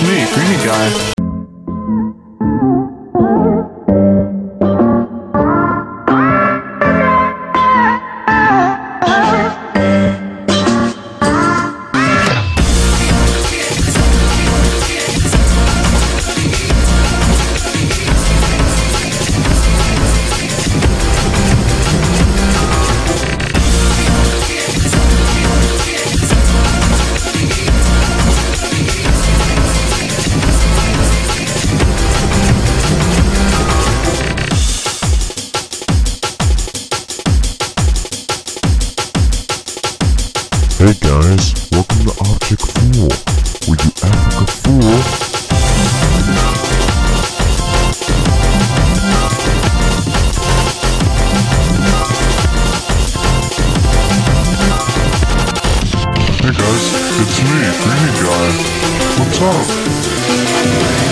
me, Greeny Guy. Hey guys, welcome to Object Fool. Will you act like a fool? Hey guys, it's me, Greeny Guy. What's up?